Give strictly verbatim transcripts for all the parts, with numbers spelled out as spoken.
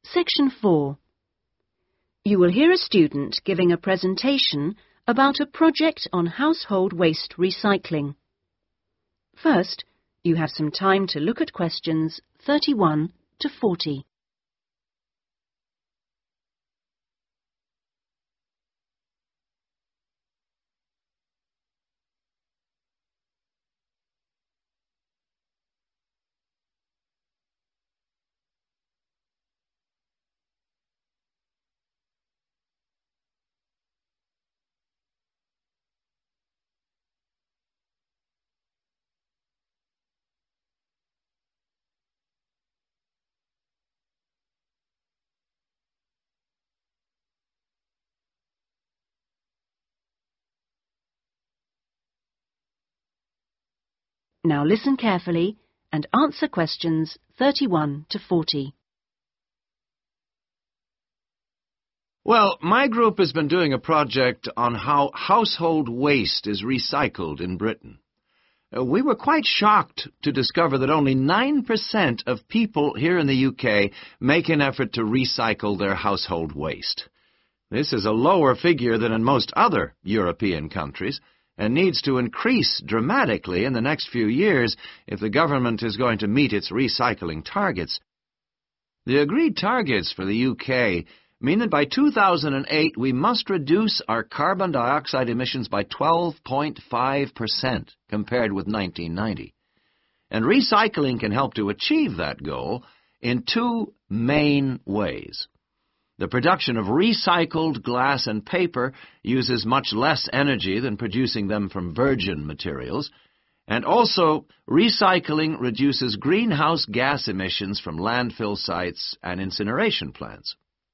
Section four. You will hear a student giving a presentation about a project on household waste recycling. First, you have some time to look at questions thirty-one to forty. Now listen carefully and answer questions thirty-one to forty. Well, my group has been doing a project on how household waste is recycled in Britain. Uh, we were quite shocked to discover that only nine percent of people here in the U K make an effort to recycle their household waste. This is a lower figure than in most other European countries, and needs to increase dramatically in the next few years if the government is going to meet its recycling targets. The agreed targets for the U K mean that by two thousand eight we must reduce our carbon dioxide emissions by twelve point five percent compared with nineteen ninety. And recycling can help to achieve that goal in two main ways. The production of recycled glass and paper uses much less energy than producing them from virgin materials, and also recycling reduces greenhouse gas emissions from landfill sites and incineration plants.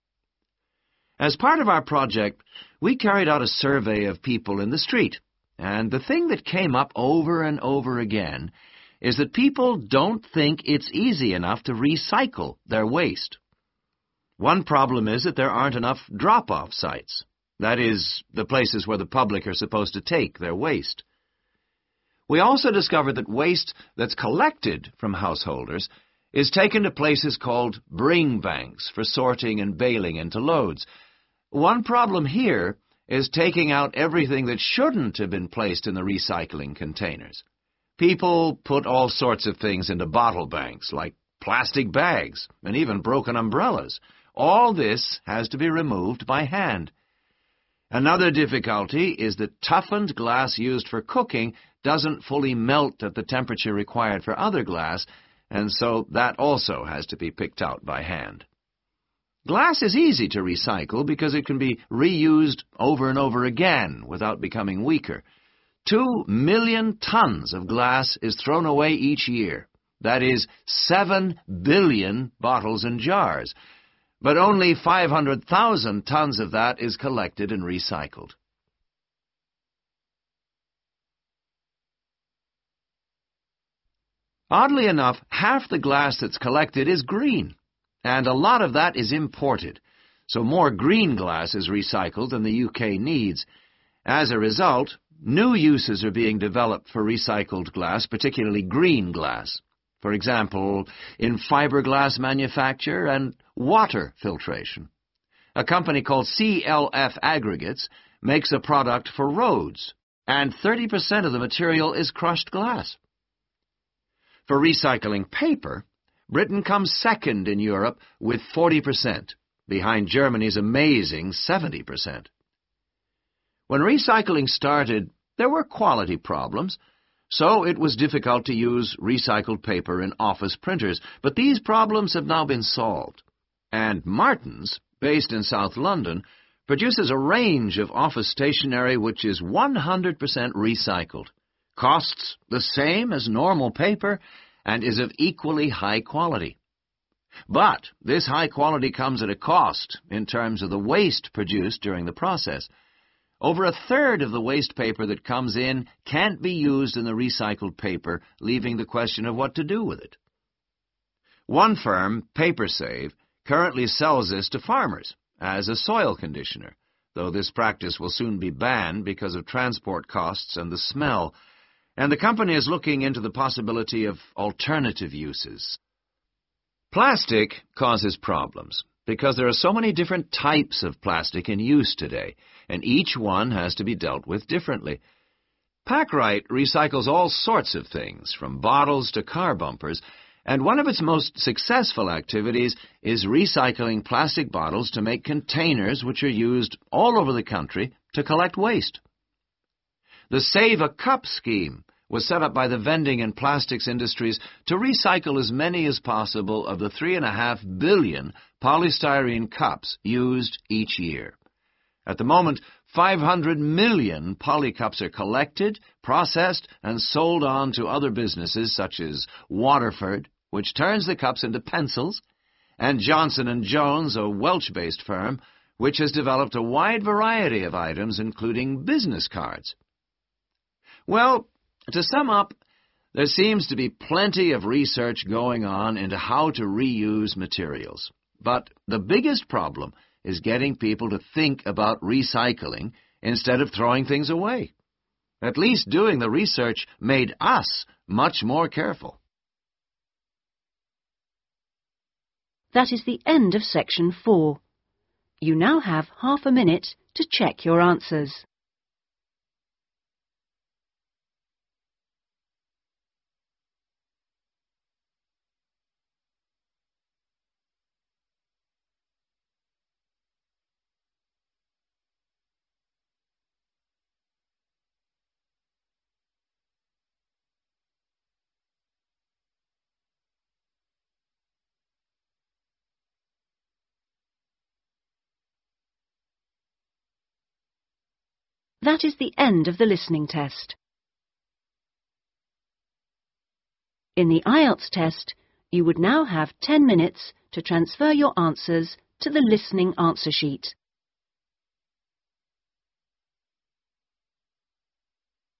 As part of our project, we carried out a survey of people in the street, and the thing that came up over and over again is that people don't think it's easy enough to recycle their waste. One problem is that there aren't enough drop-off sites. That is, the places where the public are supposed to take their waste. We also discovered that waste that's collected from householders is taken to places called bring banks for sorting and baling into loads. One problem here is taking out everything that shouldn't have been placed in the recycling containers. People put all sorts of things into bottle banks, like plastic bags and even broken umbrellas. All this has to be removed by hand. Another difficulty is that toughened glass used for cooking doesn't fully melt at the temperature required for other glass, and so that also has to be picked out by hand. Glass is easy to recycle because it can be reused over and over again without becoming weaker. Two million tons of glass is thrown away each year. That is seven billion bottles and jars. But only five hundred thousand tons of that is collected and recycled. Oddly enough, half the glass that's collected is green, and a lot of that is imported, so more green glass is recycled than the U K needs. As a result, new uses are being developed for recycled glass, particularly green glass. For example, in fiberglass manufacture and water filtration. A company called C L F Aggregates makes a product for roads, and thirty percent of the material is crushed glass. For recycling paper, Britain comes second in Europe with forty percent, behind Germany's amazing seventy percent. When recycling started, there were quality problems, so it was difficult to use recycled paper in office printers, but these problems have now been solved. And Martins, based in South London, produces a range of office stationery which is one hundred percent recycled, costs the same as normal paper, and is of equally high quality. But this high quality comes at a cost in terms of the waste produced during the process. Over a third of the waste paper that comes in can't be used in the recycled paper, leaving the question of what to do with it. One firm, PaperSave, currently sells this to farmers as a soil conditioner, though this practice will soon be banned because of transport costs and the smell, and the company is looking into the possibility of alternative uses. Plastic causes problems. because there are so many different types of plastic in use today, and each one has to be dealt with differently. Packrite recycles all sorts of things, from bottles to car bumpers, and one of its most successful activities is recycling plastic bottles to make containers which are used all over the country to collect waste. The Save a Cup scheme was set up by the vending and plastics industries to recycle as many as possible of the three and a half billion polystyrene cups used each year. At the moment, five hundred million polycups are collected, processed, and sold on to other businesses such as Waterford, which turns the cups into pencils, and Johnson and Jones, a Welsh-based firm, which has developed a wide variety of items, including business cards. Well, to sum up, there seems to be plenty of research going on into how to reuse materials. But the biggest problem is getting people to think about recycling instead of throwing things away. At least doing the research made us much more careful. That is the end of section four. You now have half a minute to check your answers. That is the end of the listening test. In the I E L T S test, you would now have ten minutes to transfer your answers to the listening answer sheet.